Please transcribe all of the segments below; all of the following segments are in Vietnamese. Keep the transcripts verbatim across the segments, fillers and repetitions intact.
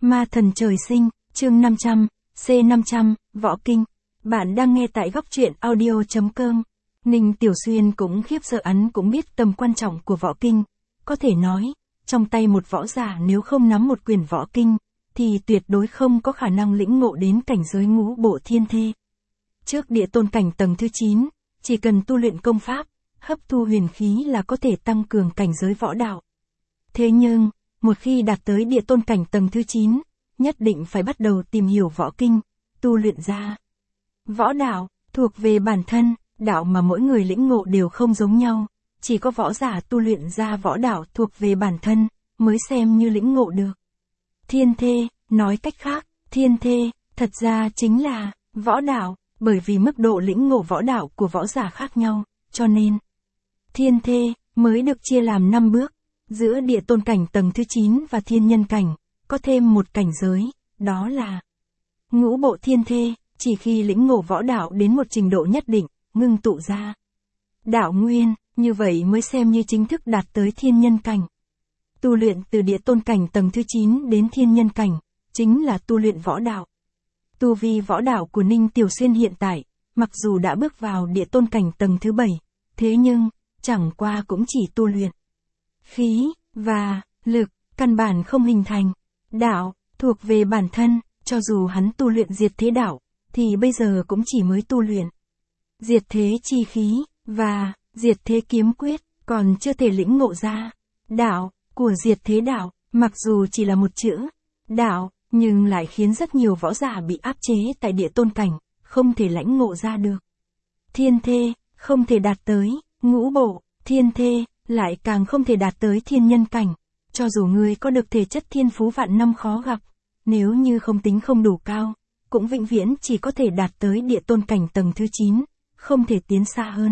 Ma thần trời sinh, chương năm trăm, C năm trăm, Võ Kinh. Bạn đang nghe tại góc truyện audio.com. Ninh Tiểu Xuyên cũng khiếp sợ, hắn cũng biết tầm quan trọng của Võ Kinh. Có thể nói, trong tay một võ giả nếu không nắm một quyển Võ Kinh, thì tuyệt đối không có khả năng lĩnh ngộ đến cảnh giới ngũ bộ thiên thê. Trước địa tôn cảnh tầng thứ chín, chỉ cần tu luyện công pháp, hấp thu huyền khí là có thể tăng cường cảnh giới võ đạo. Thế nhưng, một khi đạt tới địa tôn cảnh tầng thứ chín, nhất định phải bắt đầu tìm hiểu võ kinh, tu luyện ra. Võ đạo, thuộc về bản thân, đạo mà mỗi người lĩnh ngộ đều không giống nhau, chỉ có võ giả tu luyện ra võ đạo thuộc về bản thân, mới xem như lĩnh ngộ được. Thiên thê, nói cách khác, thiên thê, thật ra chính là, võ đạo, bởi vì mức độ lĩnh ngộ võ đạo của võ giả khác nhau, cho nên, thiên thê, mới được chia làm năm bước. Giữa địa tôn cảnh tầng thứ chín và thiên nhân cảnh, có thêm một cảnh giới, đó là ngũ bộ thiên thê, chỉ khi lĩnh ngộ võ đạo đến một trình độ nhất định, ngưng tụ ra đạo nguyên, như vậy mới xem như chính thức đạt tới thiên nhân cảnh. Tu luyện từ địa tôn cảnh tầng thứ chín đến thiên nhân cảnh, chính là tu luyện võ đạo. Tu vi võ đạo của Ninh Tiểu Xuyên hiện tại, mặc dù đã bước vào địa tôn cảnh tầng thứ bảy, thế nhưng, chẳng qua cũng chỉ tu luyện khí, và, lực, căn bản không hình thành. Đạo, thuộc về bản thân, cho dù hắn tu luyện diệt thế đạo, thì bây giờ cũng chỉ mới tu luyện diệt thế chi khí, và, diệt thế kiếm quyết, còn chưa thể lĩnh ngộ ra. Đạo, của diệt thế đạo, mặc dù chỉ là một chữ, đạo, nhưng lại khiến rất nhiều võ giả bị áp chế tại địa tôn cảnh, không thể lãnh ngộ ra được. Thiên thê, không thể đạt tới, ngũ bộ, thiên thê, lại càng không thể đạt tới thiên nhân cảnh. Cho dù ngươi có được thể chất thiên phú vạn năm khó gặp, nếu như không tính không đủ cao, cũng vĩnh viễn chỉ có thể đạt tới địa tôn cảnh tầng thứ chín, không thể tiến xa hơn.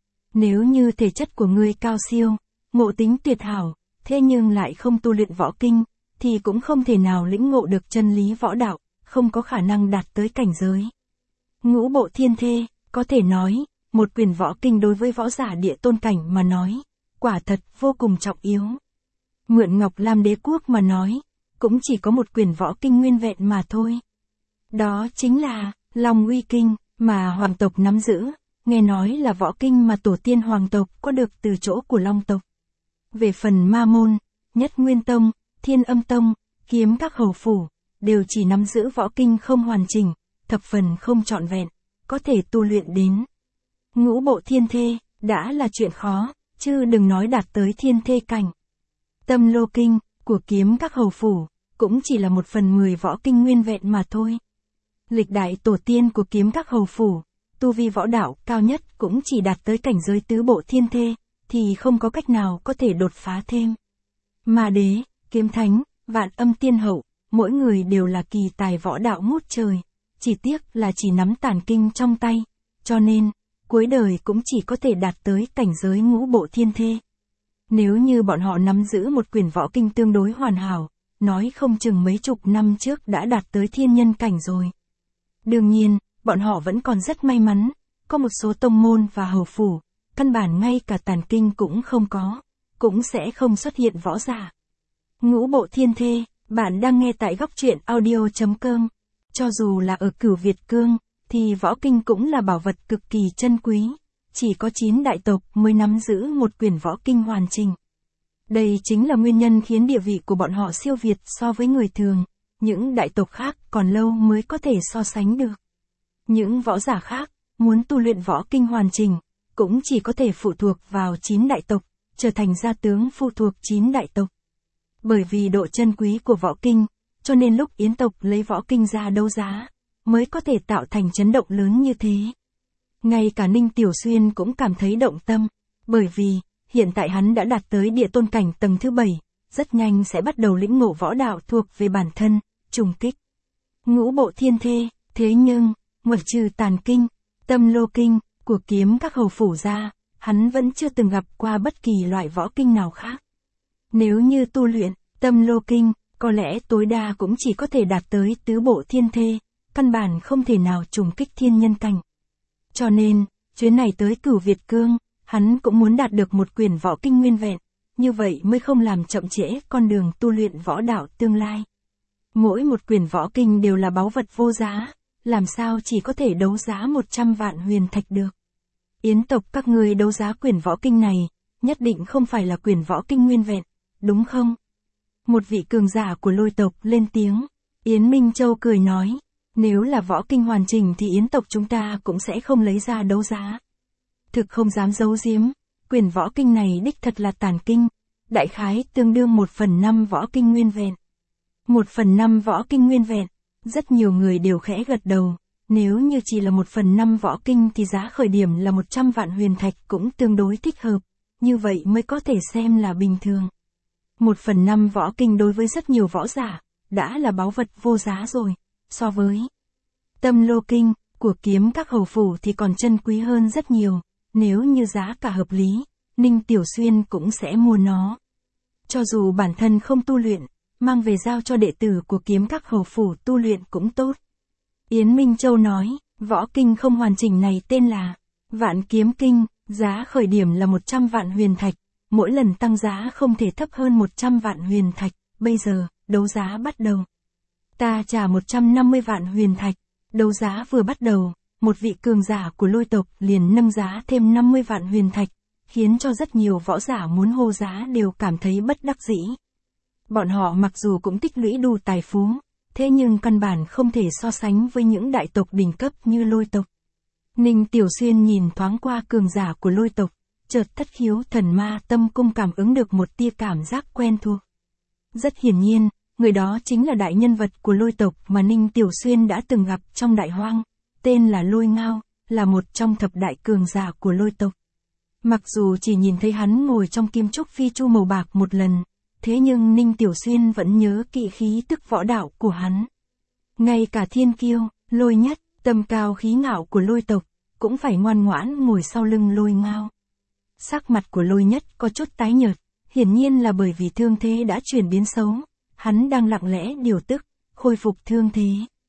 Nếu như thể chất của ngươi cao siêu, ngộ tính tuyệt hảo, thế nhưng lại không tu luyện võ kinh, thì cũng không thể nào lĩnh ngộ được chân lý võ đạo, không có khả năng đạt tới cảnh giới ngũ bộ thiên thê. Có thể nói, một quyển võ kinh đối với võ giả địa tôn cảnh mà nói, quả thật vô cùng trọng yếu. Mượn Ngọc Lam Đế quốc mà nói, cũng chỉ có một quyển võ kinh nguyên vẹn mà thôi. Đó chính là Long Uy Kinh, mà hoàng tộc nắm giữ, nghe nói là võ kinh mà tổ tiên hoàng tộc có được từ chỗ của Long tộc. Về phần Ma môn, Nhất Nguyên tông, Thiên Âm tông, Kiếm các hầu phủ, đều chỉ nắm giữ võ kinh không hoàn chỉnh, thập phần không trọn vẹn, có thể tu luyện đến ngũ bộ thiên thê, đã là chuyện khó, chứ đừng nói đạt tới thiên thê cảnh. Tâm Lô Kinh, của Kiếm các hầu phủ, cũng chỉ là một phần mười võ kinh nguyên vẹn mà thôi. Lịch đại tổ tiên của Kiếm các hầu phủ, tu vi võ đạo cao nhất cũng chỉ đạt tới cảnh giới tứ bộ thiên thê, thì không có cách nào có thể đột phá thêm. Ma đế, Kiếm thánh, Vạn Âm tiên hậu, mỗi người đều là kỳ tài võ đạo ngút trời, chỉ tiếc là chỉ nắm tản kinh trong tay, cho nên, cuối đời cũng chỉ có thể đạt tới cảnh giới ngũ bộ thiên thê. Nếu như bọn họ nắm giữ một quyển võ kinh tương đối hoàn hảo, nói không chừng mấy chục năm trước đã đạt tới thiên nhân cảnh rồi. Đương nhiên, bọn họ vẫn còn rất may mắn, có một số tông môn và hầu phủ, căn bản ngay cả tản kinh cũng không có, cũng sẽ không xuất hiện võ giả ngũ bộ thiên thê. Bạn đang nghe tại góc truyện audio.com. Cho dù là ở Cửu Việt Cương, thì võ kinh cũng là bảo vật cực kỳ chân quý. Chỉ có chín đại tộc mới nắm giữ một quyển võ kinh hoàn chỉnh. Đây chính là nguyên nhân khiến địa vị của bọn họ siêu việt so với người thường. Những đại tộc khác còn lâu mới có thể so sánh được. Những võ giả khác, muốn tu luyện võ kinh hoàn chỉnh, cũng chỉ có thể phụ thuộc vào chín đại tộc, trở thành gia tướng phụ thuộc chín đại tộc. Bởi vì độ chân quý của võ kinh, cho nên lúc Yến tộc lấy võ kinh ra đấu giá, mới có thể tạo thành chấn động lớn như thế. Ngay cả Ninh Tiểu Xuyên cũng cảm thấy động tâm, bởi vì, hiện tại hắn đã đạt tới địa tôn cảnh tầng thứ bảy, rất nhanh sẽ bắt đầu lĩnh ngộ võ đạo thuộc về bản thân, trùng kích ngũ bộ thiên thê. Thế nhưng, ngoại trừ tàn kinh, Tâm Lô Kinh, của Kiếm các hầu phủ ra, hắn vẫn chưa từng gặp qua bất kỳ loại võ kinh nào khác. Nếu như tu luyện Tâm Lô Kinh, có lẽ tối đa cũng chỉ có thể đạt tới tứ bộ thiên thê, căn bản không thể nào trùng kích thiên nhân cảnh. Cho nên, chuyến này tới Cửu Việt Cương, hắn cũng muốn đạt được một quyển võ kinh nguyên vẹn, như vậy mới không làm chậm trễ con đường tu luyện võ đạo tương lai. Mỗi một quyển võ kinh đều là báu vật vô giá, làm sao chỉ có thể đấu giá một trăm vạn huyền thạch được. Yến tộc các ngươi đấu giá quyển võ kinh này, nhất định không phải là quyển võ kinh nguyên vẹn, đúng không? Một vị cường giả của Lôi tộc lên tiếng. Yến Minh Châu cười nói, nếu là võ kinh hoàn chỉnh thì Yến tộc chúng ta cũng sẽ không lấy ra đấu giá. Thực không dám giấu giếm, quyển võ kinh này đích thật là tàn kinh, đại khái tương đương một phần năm võ kinh nguyên vẹn. Một phần năm võ kinh nguyên vẹn, rất nhiều người đều khẽ gật đầu, nếu như chỉ là một phần năm võ kinh thì giá khởi điểm là một trăm vạn huyền thạch cũng tương đối thích hợp, như vậy mới có thể xem là bình thường. Một phần năm võ kinh đối với rất nhiều võ giả, đã là báu vật vô giá rồi, so với Tâm Lô Kinh của Kiếm Các hầu phủ thì còn chân quý hơn rất nhiều, nếu như giá cả hợp lý, Ninh Tiểu Xuyên cũng sẽ mua nó. Cho dù bản thân không tu luyện, mang về giao cho đệ tử của Kiếm Các hầu phủ tu luyện cũng tốt. Yến Minh Châu nói, võ kinh không hoàn chỉnh này tên là Vạn Kiếm Kinh, giá khởi điểm là một trăm vạn huyền thạch, mỗi lần tăng giá không thể thấp hơn một trăm vạn huyền thạch, bây giờ, đấu giá bắt đầu. Ta trả một trăm năm mươi vạn huyền thạch, đấu giá vừa bắt đầu, một vị cường giả của Lôi tộc liền nâng giá thêm năm mươi vạn huyền thạch, khiến cho rất nhiều võ giả muốn hô giá đều cảm thấy bất đắc dĩ. Bọn họ mặc dù cũng tích lũy đủ tài phú, thế nhưng căn bản không thể so sánh với những đại tộc đỉnh cấp như Lôi tộc. Ninh Tiểu Xuyên nhìn thoáng qua cường giả của Lôi tộc, chợt thất khiếu thần ma tâm cung cảm ứng được một tia cảm giác quen thuộc. Rất hiển nhiên, người đó chính là đại nhân vật của Lôi tộc mà Ninh Tiểu Xuyên đã từng gặp trong đại hoang, tên là Lôi Ngao, là một trong thập đại cường giả của Lôi tộc. Mặc dù chỉ nhìn thấy hắn ngồi trong kim trúc phi chu màu bạc một lần, thế nhưng Ninh Tiểu Xuyên vẫn nhớ kỵ khí tức võ đạo của hắn. Ngay cả thiên kiêu, Lôi Nhất, tầm cao khí ngạo của Lôi tộc, cũng phải ngoan ngoãn ngồi sau lưng Lôi Ngao. Sắc mặt của Lôi Nhất có chút tái nhợt, hiển nhiên là bởi vì thương thế đã chuyển biến xấu, hắn đang lặng lẽ điều tức, khôi phục thương thế.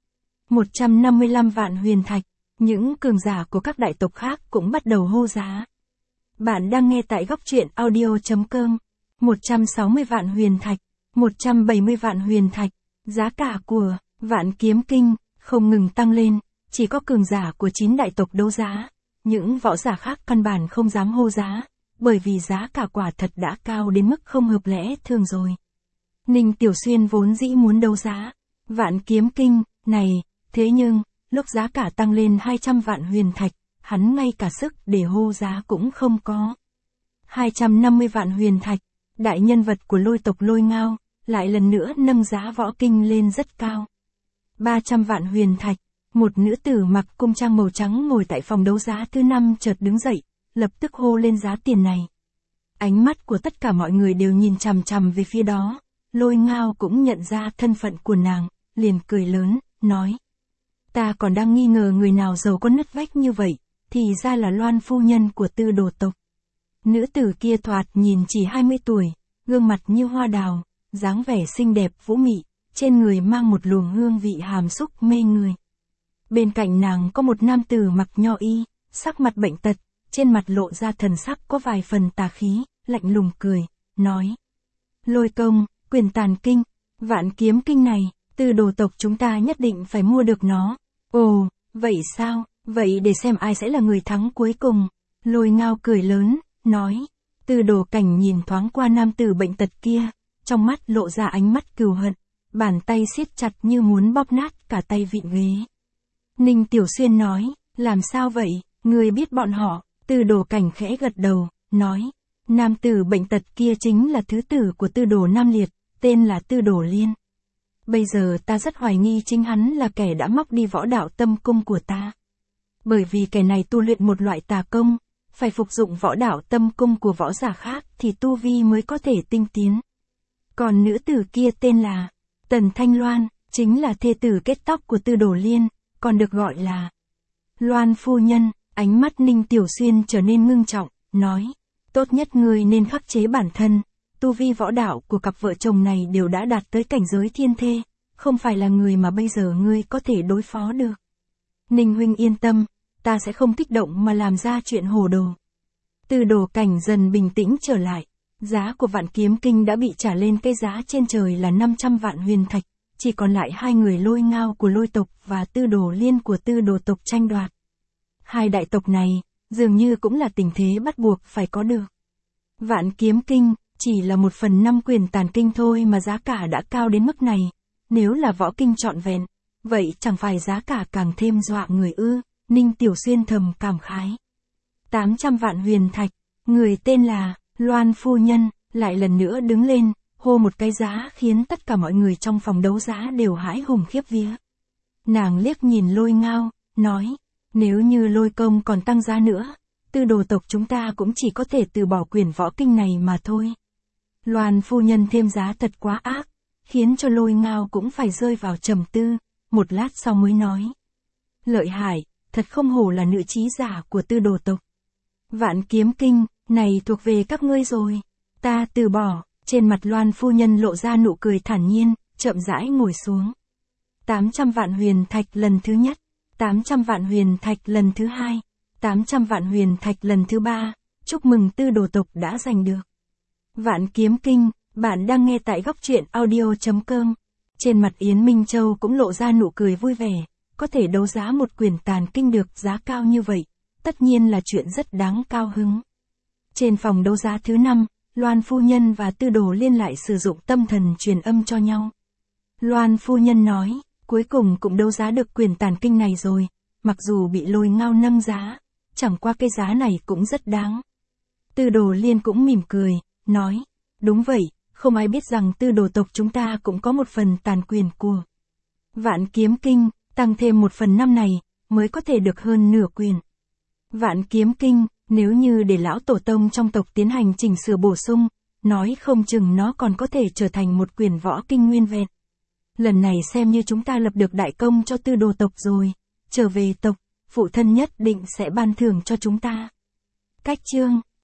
một trăm năm mươi lăm vạn huyền thạch, những cường giả của các đại tộc khác cũng bắt đầu hô giá. Bạn đang nghe tại góc truyện audio chấm com. một trăm sáu mươi vạn huyền thạch, một trăm bảy mươi vạn huyền thạch, giá cả của Vạn Kiếm Kinh không ngừng tăng lên, chỉ có cường giả của chín đại tộc đấu giá, những võ giả khác căn bản không dám hô giá, bởi vì giá cả quả thật đã cao đến mức không hợp lẽ thường rồi. Ninh Tiểu Xuyên vốn dĩ muốn đấu giá Vạn Kiếm Kinh này, thế nhưng, lúc giá cả tăng lên hai trăm vạn huyền thạch, hắn ngay cả sức để hô giá cũng không có. hai trăm năm mươi vạn huyền thạch, đại nhân vật của Lôi tộc Lôi Ngao, lại lần nữa nâng giá võ kinh lên rất cao. ba trăm vạn huyền thạch, một nữ tử mặc cung trang màu trắng ngồi tại phòng đấu giá thứ năm chợt đứng dậy, lập tức hô lên giá tiền này. Ánh mắt của tất cả mọi người đều nhìn chằm chằm về phía đó, Lôi Ngao cũng nhận ra thân phận của nàng, liền cười lớn, nói. Ta còn đang nghi ngờ người nào giàu có nứt vách như vậy, thì ra là Loan phu nhân của Tư Đồ tộc. Nữ tử kia thoạt nhìn chỉ hai mươi tuổi, gương mặt như hoa đào, dáng vẻ xinh đẹp vũ mị, trên người mang một luồng hương vị hàm xúc mê người. Bên cạnh nàng có một nam tử mặc nho y, sắc mặt bệnh tật, trên mặt lộ ra thần sắc có vài phần tà khí, lạnh lùng cười, nói. Lôi công, quyền tàn kinh, Vạn Kiếm Kinh này, Tư Đồ tộc chúng ta nhất định phải mua được nó. Ồ, vậy sao, vậy để xem ai sẽ là người thắng cuối cùng. Lôi Ngao cười lớn, nói. Tư Đồ Cảnh nhìn thoáng qua nam tử bệnh tật kia, trong mắt lộ ra ánh mắt cừu hận, bàn tay siết chặt như muốn bóp nát cả tay vịn ghế. Ninh Tiểu Xuyên nói, làm sao vậy, người biết bọn họ. Tư Đồ Cảnh khẽ gật đầu, nói. Nam tử bệnh tật kia chính là thứ tử của Tư Đồ Nam Liệt, tên là Tư Đồ Liên. Bây giờ ta rất hoài nghi chính hắn là kẻ đã móc đi võ đạo tâm cung của ta. Bởi vì kẻ này tu luyện một loại tà công, phải phục dụng võ đạo tâm cung của võ giả khác thì tu vi mới có thể tinh tiến. Còn nữ tử kia tên là Tần Thanh Loan, chính là thê tử kết tóc của Tư Đồ Liên, còn được gọi là Loan phu nhân. Ánh mắt Ninh Tiểu Xuyên trở nên ngưng trọng, nói. Tốt nhất ngươi nên khắc chế bản thân, tu vi võ đạo của cặp vợ chồng này đều đã đạt tới cảnh giới thiên thê, không phải là người mà bây giờ ngươi có thể đối phó được. Ninh huynh yên tâm, ta sẽ không kích động mà làm ra chuyện hồ đồ. Tư Đồ Cảnh dần bình tĩnh trở lại, giá của Vạn Kiếm Kinh đã bị trả lên cái giá trên trời là năm trăm vạn huyền thạch, chỉ còn lại hai người Lôi Ngao của Lôi tộc và Tư Đồ Liên của Tư Đồ tộc tranh đoạt. Hai đại tộc này, dường như cũng là tình thế bắt buộc phải có được. Vạn Kiếm Kinh, chỉ là một phần năm quyền tàn kinh thôi mà giá cả đã cao đến mức này, nếu là võ kinh trọn vẹn, vậy chẳng phải giá cả càng thêm dọa người ư, Ninh Tiểu Xuyên thầm cảm khái. tám trăm vạn huyền thạch, người tên là Loan phu nhân, lại lần nữa đứng lên, hô một cái giá khiến tất cả mọi người trong phòng đấu giá đều hãi hùng khiếp vía. Nàng liếc nhìn Lôi Ngao, nói, nếu như Lôi công còn tăng giá nữa, Tư Đồ tộc chúng ta cũng chỉ có thể từ bỏ quyền võ kinh này mà thôi. Loan phu nhân thêm giá thật quá ác, khiến cho Lôi Ngao cũng phải rơi vào trầm tư, một lát sau mới nói. Lợi hại, thật không hổ là nữ trí giả của Tư Đồ tộc. Vạn Kiếm Kinh, này thuộc về các ngươi rồi, ta từ bỏ. Trên mặt Loan phu nhân lộ ra nụ cười thản nhiên, chậm rãi ngồi xuống. tám trăm vạn huyền thạch lần thứ nhất, tám trăm vạn huyền thạch lần thứ hai, tám trăm vạn huyền thạch lần thứ ba, chúc mừng Tư Đồ tộc đã giành được. Vạn Kiếm Kinh, bạn đang nghe tại góc truyện audio chấm com. Trên mặt Yến Minh Châu cũng lộ ra nụ cười vui vẻ, có thể đấu giá một quyển tàn kinh được giá cao như vậy, tất nhiên là chuyện rất đáng cao hứng. Trên phòng đấu giá thứ năm, Loan phu nhân và Tư Đồ Liên lại sử dụng tâm thần truyền âm cho nhau. Loan phu nhân nói, cuối cùng cũng đấu giá được quyền tàn kinh này rồi, mặc dù bị Lôi Ngao nâng giá, chẳng qua cái giá này cũng rất đáng. Tư Đồ Liên cũng mỉm cười, nói, đúng vậy, không ai biết rằng Tư Đồ tộc chúng ta cũng có một phần tàn quyền của Vạn Kiếm Kinh, tăng thêm một phần năm này, mới có thể được hơn nửa quyền. Vạn Kiếm Kinh, nếu như để lão tổ tông trong tộc tiến hành chỉnh sửa bổ sung, nói không chừng nó còn có thể trở thành một quyền võ kinh nguyên vẹn. Lần này xem như chúng ta lập được đại công cho Tư Đồ tộc rồi, trở về tộc, phụ thân nhất định sẽ ban thưởng cho chúng ta. Cách chương